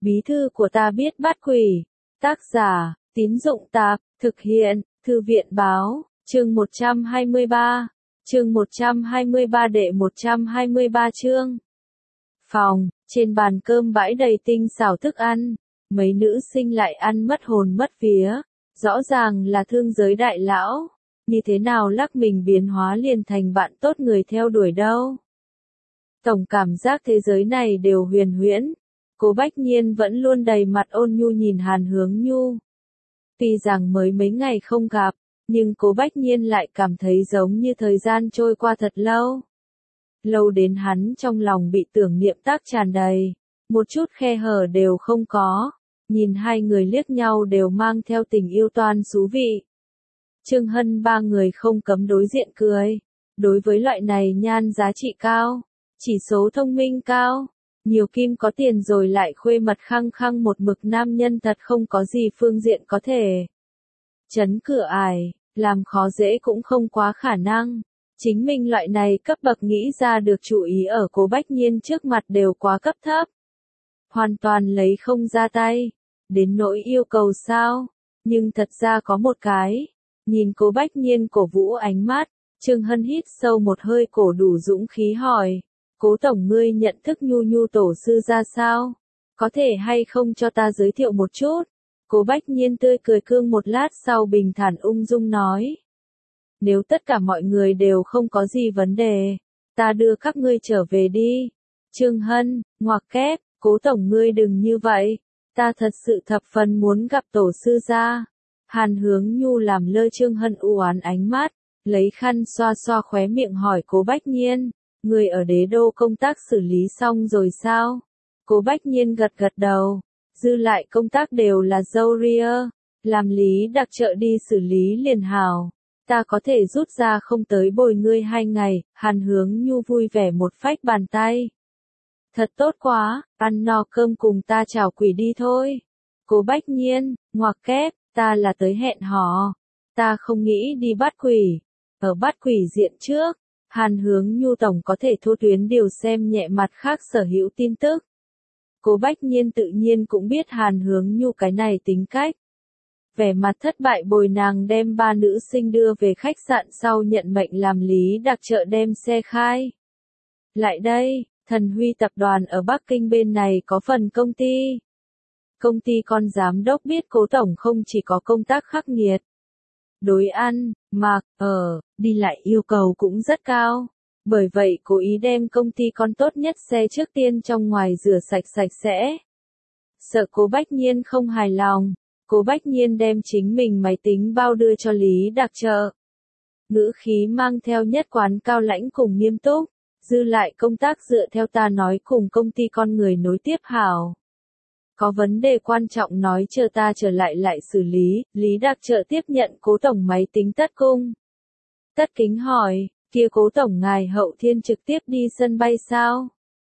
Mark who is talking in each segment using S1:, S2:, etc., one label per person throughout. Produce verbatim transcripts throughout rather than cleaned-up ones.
S1: Bí thư của ta biết bắt quỷ. Tác giả, Tín Dụng Tạp, thực hiện, Thư viện Báo, chương một trăm hai mươi ba. Chương một trăm hai mươi ba đệ một trăm hai mươi ba chương. Phòng, trên bàn cơm bãi đầy tinh xảo thức ăn, mấy nữ sinh lại ăn mất hồn mất vía, rõ ràng là thương giới đại lão, như thế nào lắc mình biến hóa liền thành bạn tốt người theo đuổi đâu. Tổng cảm giác thế giới này đều huyền huyễn, Cố Bách Nhiên vẫn luôn đầy mặt ôn nhu nhìn Hàn Hướng Nhu. Tuy rằng mới mấy ngày không gặp, nhưng Cố Bách Nhiên lại cảm thấy giống như thời gian trôi qua thật lâu. Lâu đến hắn trong lòng bị tưởng niệm tác tràn đầy, một chút khe hở đều không có, nhìn hai người liếc nhau đều mang theo tình yêu toan xú vị. Trương Hân ba người không cấm đối diện cười, đối với loại này nhan giá trị cao, chỉ số thông minh cao, nhiều kim có tiền rồi lại khuê mật khăng khăng một mực nam nhân thật không có gì phương diện có thể chấn cửa ải, làm khó dễ cũng không quá khả năng. Chính mình loại này cấp bậc nghĩ ra được chủ ý ở Cố Bách Nhiên trước mặt đều quá cấp thấp. Hoàn toàn lấy không ra tay. Đến nỗi yêu cầu sao? Nhưng thật ra có một cái. Nhìn Cố Bách Nhiên cổ vũ ánh mắt, Trương Hân hít sâu một hơi cổ đủ dũng khí hỏi. Cố tổng ngươi nhận thức Nhu Nhu tổ sư ra sao? Có thể hay không cho ta giới thiệu một chút? Cố Bách Nhiên tươi cười cương một lát sau bình thản ung dung nói. Nếu tất cả mọi người đều không có gì vấn đề, ta đưa các ngươi trở về đi. Trương Hân, ngoặc kép, Cố tổng ngươi đừng như vậy, ta thật sự thập phần muốn gặp tổ sư gia. Hàn Hướng Nhu làm lơ Trương Hân u oán ánh mắt, lấy khăn xoa xoa khóe miệng hỏi Cố Bách Nhiên, ngươi ở đế đô công tác xử lý xong rồi sao? Cố Bách Nhiên gật gật đầu, dư lại công tác đều là dâu ria, làm lý đặc trợ đi xử lý liền hảo. Ta có thể rút ra không tới bồi ngươi hai ngày, Hàn Hướng Nhu vui vẻ một phách bàn tay. Thật tốt quá, ăn no cơm cùng ta chào quỷ đi thôi. Cố Bách Nhiên, ngoặc kép, ta là tới hẹn hò. Ta không nghĩ đi bắt quỷ. Ở bắt quỷ diện trước, Hàn Hướng Nhu tổng có thể thô tuyến điều xem nhẹ mặt khác sở hữu tin tức. Cố Bách Nhiên tự nhiên cũng biết Hàn Hướng Nhu cái này tính cách. Vẻ mặt thất bại bồi nàng đem ba nữ sinh đưa về khách sạn sau nhận mệnh làm lý đặc trợ đem xe khai. Lại đây, Thần Huy tập đoàn ở Bắc Kinh bên này có phần công ty. Công ty con giám đốc biết Cố tổng không chỉ có công tác khắc nghiệt. Đối ăn, mặc, ở, đi lại yêu cầu cũng rất cao. Bởi vậy cố ý đem công ty con tốt nhất xe trước tiên trong ngoài rửa sạch sạch sẽ. Sợ Cố Bách Nhiên không hài lòng. Cố Bách Nhiên đem chính mình máy tính bao đưa cho Lý đặc trợ. Ngữ khí mang theo nhất quán cao lãnh cùng nghiêm túc, dư lại công tác dựa theo ta nói cùng công ty con người nối tiếp hảo. Có vấn đề quan trọng nói chờ ta trở lại lại xử lý, Lý đặc trợ tiếp nhận Cố tổng máy tính tất cung. Tất kính hỏi, kia Cố tổng ngài hậu thiên trực tiếp đi sân bay sao?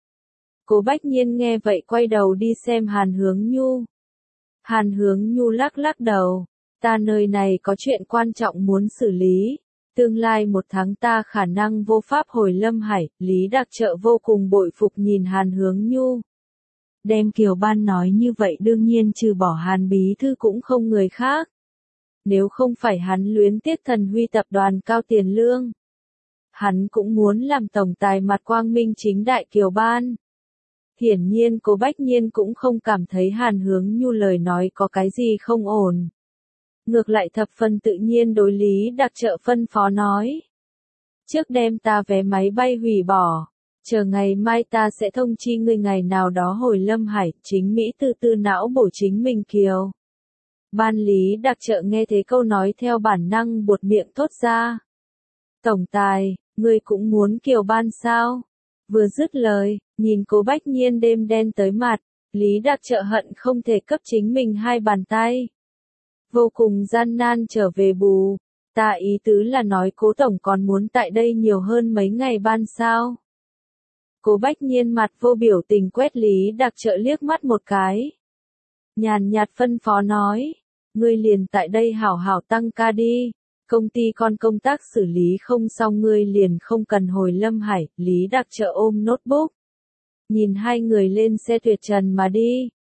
S1: Cố Bách Nhiên nghe vậy quay đầu đi xem Hàn Hướng Nhu. Hàn Hướng Nhu lắc lắc đầu, ta nơi này có chuyện quan trọng muốn xử lý, tương lai một tháng ta khả năng vô pháp hồi Lâm Hải, Lý đặc trợ vô cùng bội phục nhìn Hàn Hướng Nhu. Đem Kiều Ban nói như vậy đương nhiên trừ bỏ Hàn bí thư cũng không người khác. Nếu không phải hắn luyến tiếc Thần Huy tập đoàn cao tiền lương, hắn cũng muốn làm tổng tài mặt quang minh chính đại Kiều Ban. Hiển nhiên Cố Bách Nhiên cũng không cảm thấy Hàn Hướng Nhu lời nói có cái gì không ổn. Ngược lại thập phần tự nhiên đối Lý đặc trợ phân phó nói. Trước đêm ta vé máy bay hủy bỏ, chờ ngày mai ta sẽ thông chi ngươi ngày nào đó hồi Lâm Hải, chính Mỹ tư tư não bổ chính mình Kiều. Ban Lý đặc trợ nghe thấy câu nói theo bản năng buột miệng thốt ra. Tổng tài, ngươi cũng muốn Kiều Ban sao? Vừa dứt lời, nhìn Cố Bách Nhiên đêm đen tới mặt, Lý đặc trợ hận không thể cấp chính mình hai bàn tay. Vô cùng gian nan trở về bù, ta ý tứ là nói Cố tổng còn muốn tại đây nhiều hơn mấy ngày ban sao. Cố Bách Nhiên mặt vô biểu tình quét Lý đặc trợ liếc mắt một cái. Nhàn nhạt phân phó nói, ngươi liền tại đây hảo hảo tăng ca đi. Công ty con công tác xử lý không xong ngươi liền không cần hồi Lâm Hải, Lý đặc trợ ôm notebook. Nhìn hai người lên xe tuyệt trần mà đi,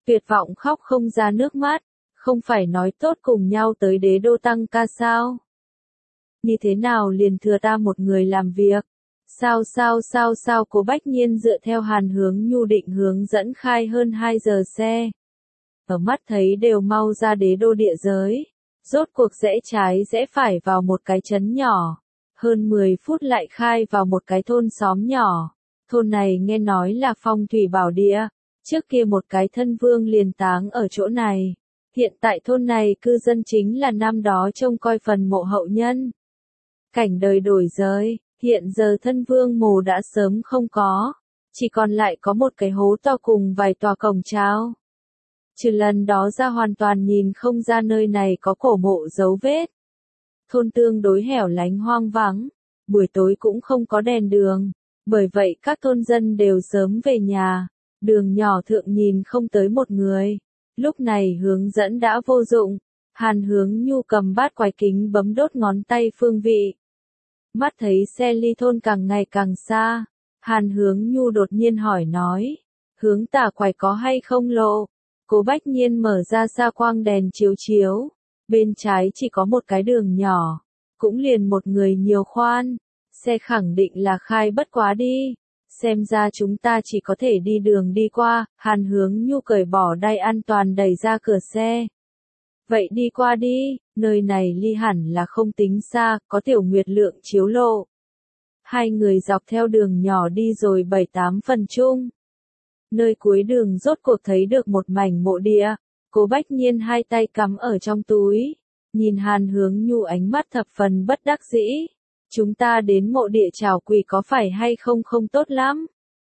S1: tuyệt vọng khóc không ra nước mắt, không phải nói tốt cùng nhau tới đế đô tăng ca sao? Như thế nào liền thừa ta một người làm việc? Sao sao sao sao Cố Bách Nhiên dựa theo Hàn Hướng Nhu định hướng dẫn khai hơn hai giờ xe. Ở mắt thấy đều mau ra đế đô địa giới. Rốt cuộc rẽ trái rẽ phải vào một cái trấn nhỏ. Hơn mười phút lại khai vào một cái thôn xóm nhỏ. Thôn này nghe nói là phong thủy bảo địa. Trước kia một cái thân vương liền táng ở chỗ này. Hiện tại thôn này cư dân chính là năm đó trông coi phần mộ hậu nhân. Cảnh đời đổi giới, hiện giờ thân vương mồ đã sớm không có. Chỉ còn lại có một cái hố to cùng vài tòa cổng trao. Trừ lần đó ra hoàn toàn nhìn không ra nơi này có cổ mộ dấu vết. Thôn tương đối hẻo lánh hoang vắng, buổi tối cũng không có đèn đường, bởi vậy các thôn dân đều sớm về nhà, đường nhỏ thượng nhìn không tới một người. Lúc này hướng dẫn đã vô dụng, Hàn Hướng Nhu cầm bát quái kính bấm đốt ngón tay phương vị. Mắt thấy xe ly thôn càng ngày càng xa, Hàn Hướng Nhu đột nhiên hỏi nói, hướng tả quái có hay không lộ? Cố Bách Nhiên mở ra xa quang đèn chiếu chiếu, bên trái chỉ có một cái đường nhỏ, cũng liền một người nhiều khoan, xe khẳng định là khai bất quá đi, xem ra chúng ta chỉ có thể đi đường đi qua. Hàn Hướng Nhu cởi bỏ đai an toàn đẩy ra cửa xe. Vậy đi qua đi, nơi này ly hẳn là không tính xa, có tiểu nguyệt lượng chiếu lộ. Hai người dọc theo đường nhỏ đi rồi bảy tám phần chung. Nơi cuối đường rốt cuộc thấy được một mảnh mộ địa, Cố Bách Nhiên hai tay cắm ở trong túi, nhìn Hàn Hướng Nhu ánh mắt thập phần bất đắc dĩ. Chúng ta đến mộ địa chào quỷ có phải hay không không tốt lắm?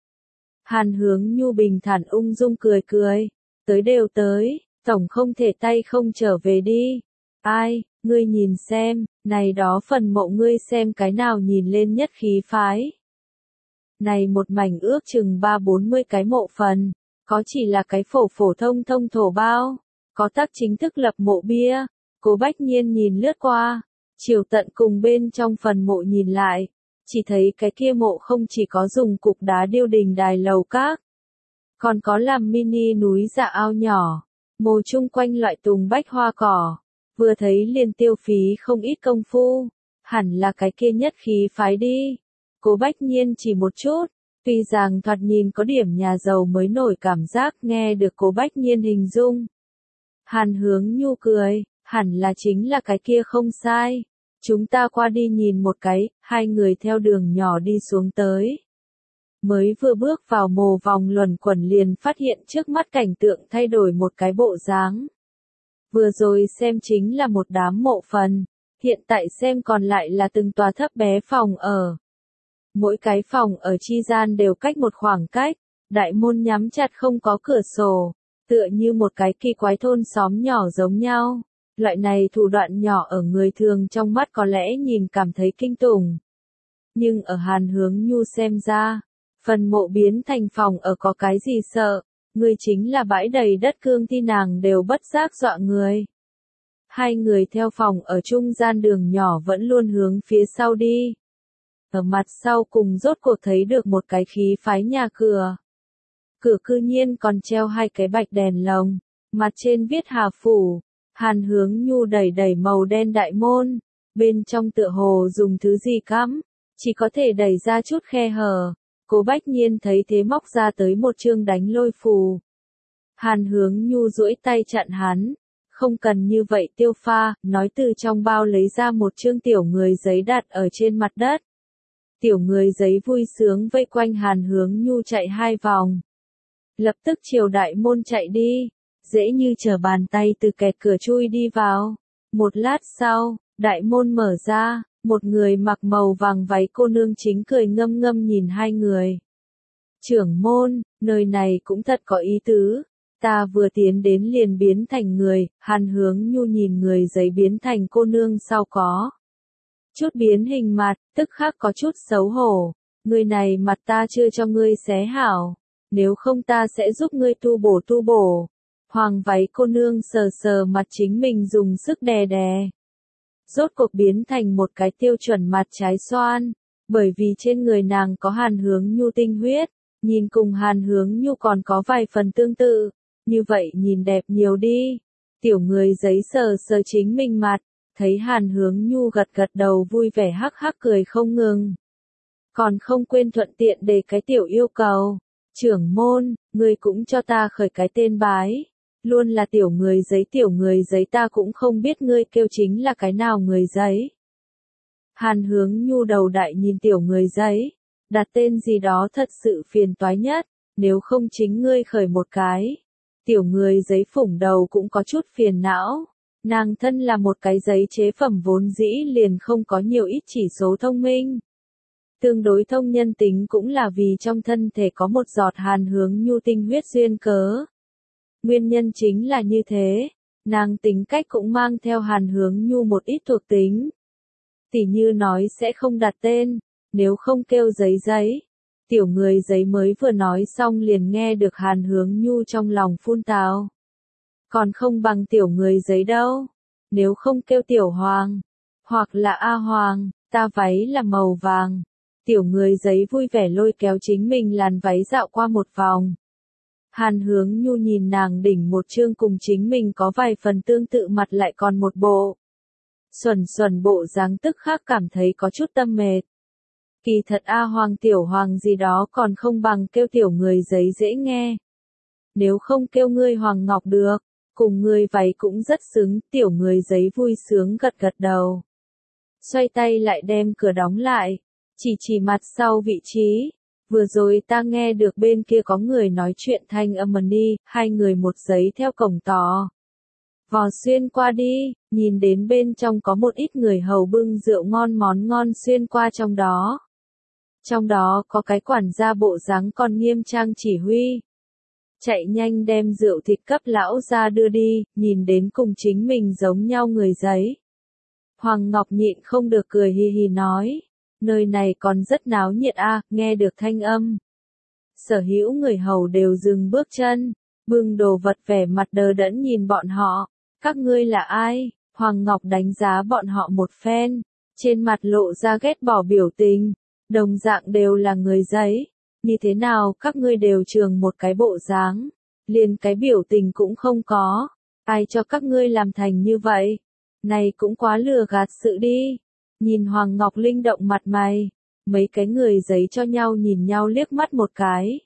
S1: Hàn Hướng Nhu bình thản ung dung cười cười, tới đều tới, tổng không thể tay không trở về đi. Ai, ngươi nhìn xem, này đó phần mộ ngươi xem cái nào nhìn lên nhất khí phái. Này một mảnh ước chừng ba bốn mươi cái mộ phần, có chỉ là cái phổ phổ thông thông thổ bao, có tác chính thức lập mộ bia. Cố Bách Nhiên nhìn lướt qua, chiều tận cùng bên trong phần mộ nhìn lại, chỉ thấy cái kia mộ không chỉ có dùng cục đá điêu đình đài lầu các, còn có làm mini núi dạ ao nhỏ, mồ chung quanh loại tùng bách hoa cỏ, vừa thấy liền tiêu phí không ít công phu, hẳn là cái kia nhất khí phái đi. Cố Bách Nhiên chỉ một chút, tuy rằng thoạt nhìn có điểm nhà giàu mới nổi cảm giác nghe được Cố Bách Nhiên hình dung. Hàn Hướng Nhu cười, hẳn là chính là cái kia không sai. Chúng ta qua đi nhìn một cái, hai người theo đường nhỏ đi xuống tới. Mới vừa bước vào mồ vòng luẩn quẩn liền phát hiện trước mắt cảnh tượng thay đổi một cái bộ dáng. Vừa rồi xem chính là một đám mộ phần, hiện tại xem còn lại là từng tòa thấp bé phòng ở. Mỗi cái phòng ở chi gian đều cách một khoảng cách, đại môn nhắm chặt không có cửa sổ, tựa như một cái kỳ quái thôn xóm nhỏ giống nhau. Loại này thủ đoạn nhỏ ở người thường trong mắt có lẽ nhìn cảm thấy kinh tủng. Nhưng ở Hàn Hướng Nhu xem ra, phần mộ biến thành phòng ở có cái gì sợ, người chính là bãi đầy đất cương thi nàng đều bất giác dọa người. Hai người theo phòng ở trung gian đường nhỏ vẫn luôn hướng phía sau đi. Ở mặt sau cùng rốt cuộc thấy được một cái khí phái nhà cửa. Cửa cư nhiên còn treo hai cái bạch đèn lồng, mặt trên viết Hà Phủ. Hàn Hướng Nhu đẩy đẩy màu đen đại môn, bên trong tựa hồ dùng thứ gì cắm, chỉ có thể đẩy ra chút khe hở. Cố Bách Nhiên thấy thế móc ra tới một chương đánh lôi phù. Hàn Hướng Nhu duỗi tay chặn hắn, không cần như vậy tiêu pha, nói từ trong bao lấy ra một chương tiểu người giấy đặt ở trên mặt đất. Tiểu người giấy vui sướng vây quanh Hàn Hướng Nhu chạy hai vòng. Lập tức chiều đại môn chạy đi. Dễ như trở bàn tay từ kẹt cửa chui đi vào. Một lát sau, đại môn mở ra, một người mặc màu vàng váy cô nương chính cười ngâm ngâm nhìn hai người. Trưởng môn, nơi này cũng thật có ý tứ, ta vừa tiến đến liền biến thành người. Hàn Hướng Nhu nhìn người giấy biến thành cô nương sau có chút biến hình mặt, tức khắc có chút xấu hổ. Người này mặt ta chưa cho ngươi xé hảo, nếu không ta sẽ giúp ngươi tu bổ tu bổ. Hoàng váy cô nương sờ sờ mặt chính mình dùng sức đè đè. Rốt cuộc biến thành một cái tiêu chuẩn mặt trái xoan, bởi vì trên người nàng có Hàn Hướng Nhu tinh huyết, nhìn cùng Hàn Hướng Nhu còn có vài phần tương tự. như vậy nhìn đẹp nhiều đi. Tiểu người giấy sờ sờ chính mình mặt, thấy Hàn Hướng Nhu gật gật đầu vui vẻ hắc hắc cười không ngừng. Còn không quên thuận tiện đề cái tiểu yêu cầu. Trưởng môn, ngươi cũng cho ta khởi cái tên bái. Luôn là tiểu người giấy tiểu người giấy ta cũng không biết ngươi kêu chính là cái nào người giấy. Hàn Hướng Nhu đầu đại nhìn tiểu người giấy. Đặt tên gì đó thật sự phiền toái nhất, nếu không chính ngươi khởi một cái. Tiểu người giấy phủng đầu cũng có chút phiền não. Nàng thân là một cái giấy chế phẩm vốn dĩ liền không có nhiều ít chỉ số thông minh. Tương đối thông nhân tính cũng là vì trong thân thể có một giọt Hàn Hướng Nhu tinh huyết duyên cớ. Nguyên nhân chính là như thế, nàng tính cách cũng mang theo Hàn Hướng Nhu một ít thuộc tính. Tỉ như nói sẽ không đặt tên, nếu không kêu giấy giấy. Tiểu người giấy mới vừa nói xong liền nghe được Hàn Hướng Nhu trong lòng phun tào. Còn không bằng tiểu người giấy đâu, nếu không kêu tiểu hoàng, hoặc là A Hoàng, ta váy là màu vàng. Tiểu người giấy vui vẻ lôi kéo chính mình làn váy dạo qua một vòng. Hàn Hướng Nhu nhìn nàng đỉnh một chương cùng chính mình có vài phần tương tự mặt lại còn một bộ. Xuẩn xuẩn bộ dáng tức khắc cảm thấy có chút tâm mệt. Kỳ thật A Hoàng tiểu hoàng gì đó còn không bằng kêu tiểu người giấy dễ nghe. Nếu không kêu ngươi Hoàng Ngọc được, cùng ngươi váy cũng rất xứng, tiểu người giấy vui sướng gật gật đầu. Xoay tay lại đem cửa đóng lại, chỉ chỉ mặt sau vị trí. Vừa rồi ta nghe được bên kia có người nói chuyện thanh âm đi, hai người một giấy theo cổng tò. Vò xuyên qua đi, nhìn đến bên trong có một ít người hầu bưng rượu ngon món ngon xuyên qua trong đó. Trong đó có cái quản gia bộ dáng còn nghiêm trang chỉ huy. Chạy nhanh đem rượu thịt cấp lão ra đưa đi, nhìn đến cùng chính mình giống nhau người giấy. Hoàng Ngọc nhịn không được cười hì hì nói. Nơi này còn rất náo nhiệt a, à, nghe được thanh âm. Sở hữu người hầu đều dừng bước chân, bưng đồ vật vẻ mặt đờ đẫn nhìn bọn họ. Các ngươi là ai? Hoàng Ngọc đánh giá bọn họ một phen, trên mặt lộ ra ghét bỏ biểu tình. Đồng dạng đều là người giấy. Như thế nào các ngươi đều trường một cái bộ dáng, liền cái biểu tình cũng không có. Ai cho các ngươi làm thành như vậy? Này cũng quá lừa gạt sự đi. Nhìn Hoàng Ngọc linh động mặt mày, mấy cái người giấy cho nhau nhìn nhau liếc mắt một cái.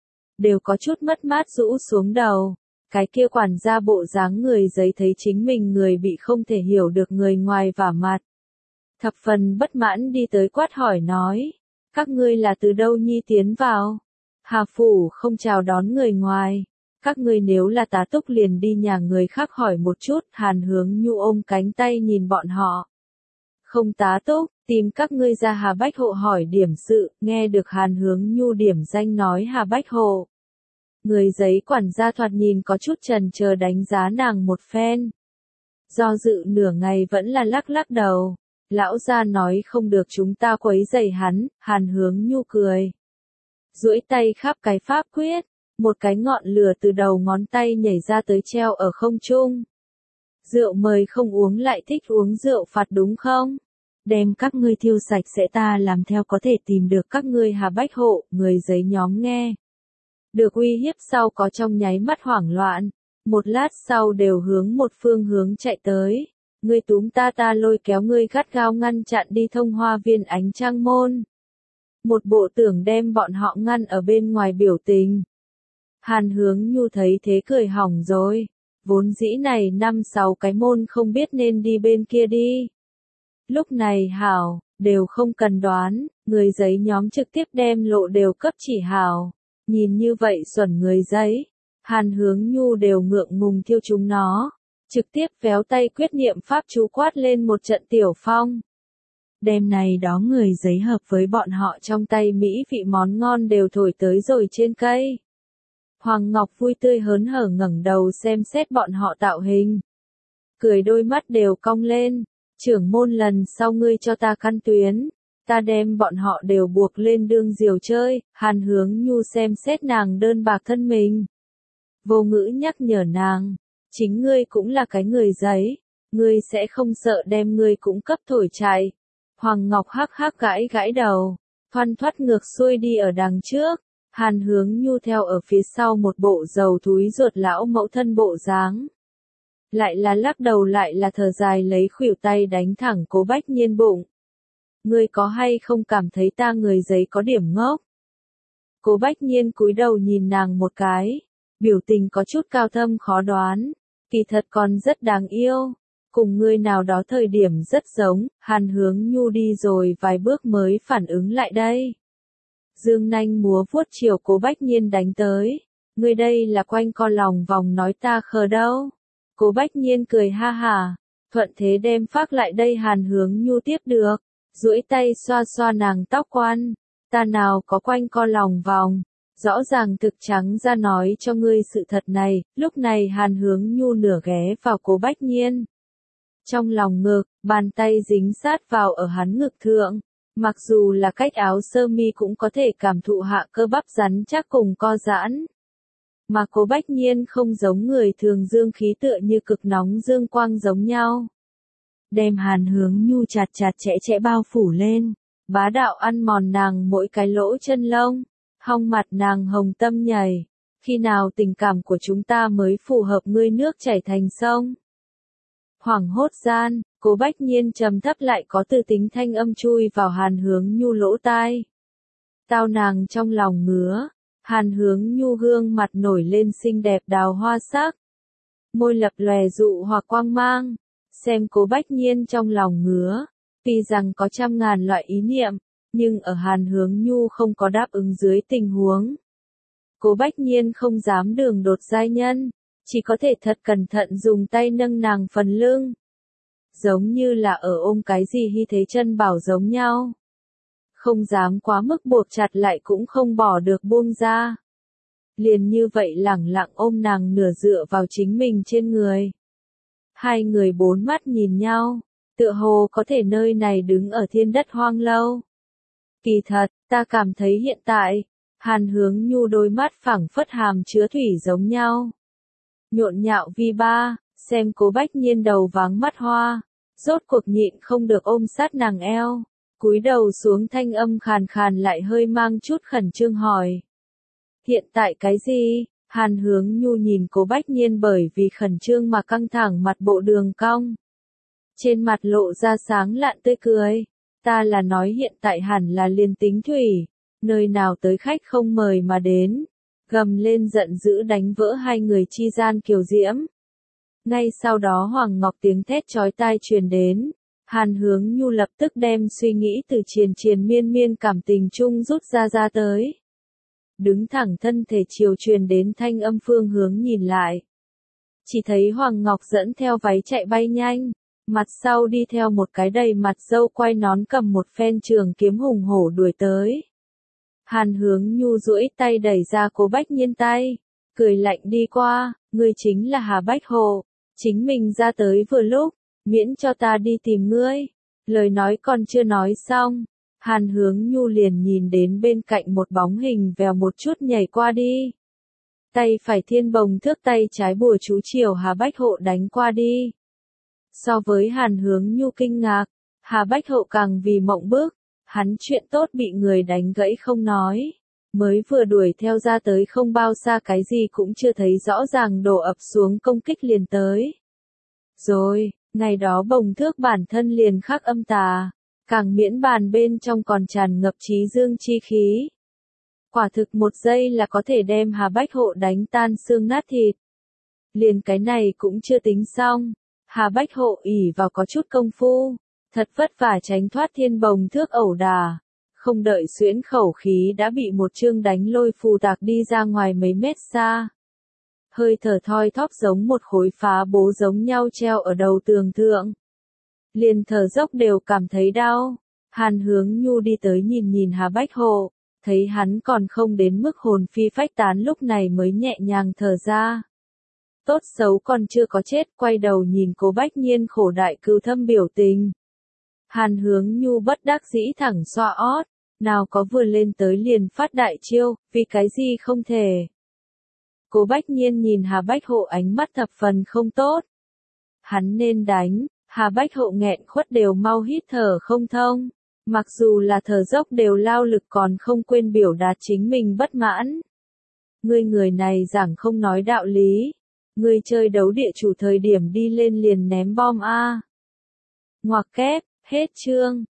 S1: Đều có chút mất mát rũ xuống đầu. Cái kia quản gia bộ dáng người giấy thấy chính mình người bị không thể hiểu được người ngoài vả mặt. Thập phần bất mãn đi tới quát hỏi nói. Các ngươi là từ đâu nhi tiến vào? Hà phủ không chào đón người ngoài. Các ngươi nếu là tá túc liền đi nhà người khác hỏi một chút. Hàn Hướng Nhu ôm cánh tay nhìn bọn họ. Không tá túc, tìm các ngươi ra Hà Bách Hộ hỏi điểm sự. Nghe được Hàn Hướng Nhu điểm danh nói Hà Bách Hộ. Người giấy quản gia thoạt nhìn có chút chần chờ đánh giá nàng một phen. Do dự nửa ngày vẫn là lắc lắc đầu. Lão gia nói không được chúng ta quấy rầy hắn. Hàn Hướng Nhu cười. Duỗi tay khắp cái pháp quyết, một cái ngọn lửa từ đầu ngón tay nhảy ra tới treo ở không trung. Rượu mời không uống lại thích uống rượu phạt đúng không? Đem các ngươi thiêu sạch sẽ ta làm theo có thể tìm được các ngươi Hà Bách Hộ. Người giấy nhóm nghe. Được uy hiếp sau có trong nháy mắt hoảng loạn. Một lát sau đều hướng một phương hướng chạy tới. Ngươi túm ta ta lôi kéo ngươi gắt gao ngăn chặn đi thông hoa viên ánh trăng môn. Một bộ tưởng đem bọn họ ngăn ở bên ngoài biểu tình. Hàn Hướng Nhu thấy thế cười hỏng rồi. Vốn dĩ này năm sáu cái môn không biết nên đi bên kia đi. Lúc này hảo, đều không cần đoán, người giấy nhóm trực tiếp đem lộ đều cấp chỉ hảo. Nhìn như vậy xuẩn người giấy, Hàn Hướng Nhu đều ngượng ngùng thiêu chúng nó. Trực tiếp véo tay quyết niệm pháp chú quát lên một trận tiểu phong. Đêm này đó người giấy hợp với bọn họ trong tay mỹ vị món ngon đều thổi tới rồi trên cây. Hoàng Ngọc vui tươi hớn hở ngẩng đầu xem xét bọn họ tạo hình. Cười đôi mắt đều cong lên. Trưởng môn lần sau ngươi cho ta căn tuyến. Ta đem bọn họ đều buộc lên đương diều chơi. Hàn Hướng Nhu xem xét nàng đơn bạc thân mình. Vô ngữ nhắc nhở nàng. Chính ngươi cũng là cái người giấy. Ngươi sẽ không sợ đem ngươi cũng cấp thổi chạy. Hoàng Ngọc hắc hắc gãi gãi đầu. Thoăn thoắt ngược xuôi đi ở đằng trước. Hàn Hướng Nhu theo ở phía sau một bộ dầu thúi ruột lão mẫu thân bộ dáng. Lại là lắc đầu lại là thở dài lấy khuỷu tay đánh thẳng Cố Bách Nhiên bụng. Ngươi có hay không cảm thấy ta người giấy có điểm ngốc? Cố Bách Nhiên cúi đầu nhìn nàng một cái, biểu tình có chút cao thâm khó đoán, kỳ thật còn rất đáng yêu, cùng ngươi nào đó thời điểm rất giống. Hàn Hướng Nhu đi rồi vài bước mới phản ứng lại đây. Dương nanh múa vuốt chiều Cố Bách Nhiên đánh tới, ngươi đây là quanh co lòng vòng nói ta khờ đâu. Cố Bách Nhiên cười ha hà, thuận thế đem phác lại đây. Hàn Hướng Nhu tiếp được, duỗi tay xoa xoa nàng tóc quan, ta nào có quanh co lòng vòng, rõ ràng thực trắng ra nói cho ngươi sự thật này. Lúc này Hàn Hướng Nhu nửa ghé vào Cố Bách Nhiên trong lòng ngực, bàn tay dính sát vào ở hắn ngực thượng, mặc dù là cách áo sơ mi cũng có thể cảm thụ hạ cơ bắp rắn chắc cùng co giãn. Mà Cố Bách Nhiên không giống người thường dương khí tựa như cực nóng dương quang giống nhau. Đem Hàn Hướng Nhu chặt chặt chẽ chẽ bao phủ lên, bá đạo ăn mòn nàng mỗi cái lỗ chân lông, hong mặt nàng hồng tâm nhảy. Khi nào tình cảm của chúng ta mới phù hợp ngươi nước chảy thành sông? Hoảng hốt gian, Cố Bách Nhiên trầm thấp lại có từ tính thanh âm chui vào Hàn Hướng Nhu lỗ tai. Tao nàng trong lòng ngứa. Hàn Hướng Nhu gương mặt nổi lên xinh đẹp đào hoa sắc, môi lập lòe dụ hoặc quang mang, xem Cố Bách Nhiên trong lòng ngứa, tuy rằng có trăm ngàn loại ý niệm, nhưng ở Hàn Hướng Nhu không có đáp ứng dưới tình huống, Cố Bách Nhiên không dám đường đột giai nhân, chỉ có thể thật cẩn thận dùng tay nâng nàng phần lưng, giống như là ở ôm cái gì hy thế chân bảo giống nhau. Không dám quá mức buộc chặt lại cũng không bỏ được buông ra. Liền như vậy lẳng lặng ôm nàng nửa dựa vào chính mình trên người. Hai người bốn mắt nhìn nhau, tựa hồ có thể nơi này đứng ở thiên đất hoang lâu. Kỳ thật, ta cảm thấy hiện tại, Hàn Hướng Nhu đôi mắt phẳng phất hàm chứa thủy giống nhau. Nhộn nhạo vi ba, xem Cố Bách Nhiên đầu váng mắt hoa, rốt cuộc nhịn không được ôm sát nàng eo. Cúi đầu xuống thanh âm khàn khàn lại hơi mang chút khẩn trương hỏi. Hiện tại cái gì? Hàn Hướng Nhu nhìn Cố Bách Nhiên bởi vì khẩn trương mà căng thẳng mặt bộ đường cong. Trên mặt lộ ra sáng lạn tươi cười. Ta là nói hiện tại hẳn là liền tính thủy, nơi nào tới khách không mời mà đến. Gầm lên giận dữ đánh vỡ hai người chi gian kiều diễm. Ngay sau đó Hoàng Ngọc tiếng thét chói tai truyền đến. Hàn Hướng Nhu lập tức đem suy nghĩ từ triền triền miên miên cảm tình chung rút ra ra tới. Đứng thẳng thân thể chiều truyền đến thanh âm phương hướng nhìn lại. Chỉ thấy Hoàng Ngọc dẫn theo váy chạy bay nhanh, mặt sau đi theo một cái đầy mặt dâu quay nón cầm một phen trường kiếm hùng hổ đuổi tới. Hàn Hướng Nhu duỗi tay đẩy ra Cố Bách Nhiên tay, cười lạnh đi qua, ngươi chính là Hà Bách Hộ, chính mình ra tới vừa lúc. Miễn cho ta đi tìm ngươi. Lời nói còn chưa nói xong, Hàn Hướng Nhu liền nhìn đến bên cạnh một bóng hình vèo một chút nhảy qua đi. Tay phải thiên bồng thước, tay trái bùa chú chiều Hà Bách Hộ đánh qua đi. So với Hàn Hướng Nhu kinh ngạc, Hà Bách Hộ càng vì mộng bức, hắn chuyện tốt bị người đánh gãy không nói. Mới vừa đuổi theo ra tới không bao xa cái gì cũng chưa thấy rõ ràng đổ ập xuống công kích liền tới. Rồi. Ngày đó bồng thước bản thân liền khắc âm tà, càng miễn bàn bên trong còn tràn ngập trí dương chi khí. Quả thực một giây là có thể đem Hà Bách Hộ đánh tan xương nát thịt. Liền cái này cũng chưa tính xong, Hà Bách Hộ ỷ vào có chút công phu, thật vất vả tránh thoát thiên bồng thước ẩu đà, không đợi xuyễn khẩu khí đã bị một chương đánh lôi phù tạc đi ra ngoài mấy mét xa. Hơi thở thoi thóp giống một khối phá bố giống nhau treo ở đầu tường thượng. Liền thở dốc đều cảm thấy đau. Hàn Hướng Nhu đi tới nhìn nhìn Hà Bách Hộ, thấy hắn còn không đến mức hồn phi phách tán lúc này mới nhẹ nhàng thở ra. Tốt xấu còn chưa có chết, quay đầu nhìn Cố Bách Nhiên khổ đại cừu thâm biểu tình. Hàn Hướng Nhu bất đắc dĩ thẳng xoa ót, nào có vừa lên tới liền phát đại chiêu, vì cái gì không thể. Cố Bách Nhiên nhìn Hà Bách Hộ ánh mắt thập phần không tốt. Hắn nên đánh, Hà Bách Hộ nghẹn khuất đều mau hít thở không thông. Mặc dù là thở dốc đều lao lực còn không quên biểu đạt chính mình bất mãn. Ngươi người này giảng không nói đạo lý. Ngươi chơi đấu địa chủ thời điểm đi lên liền ném bom a. Ngoặc kép, hết chương.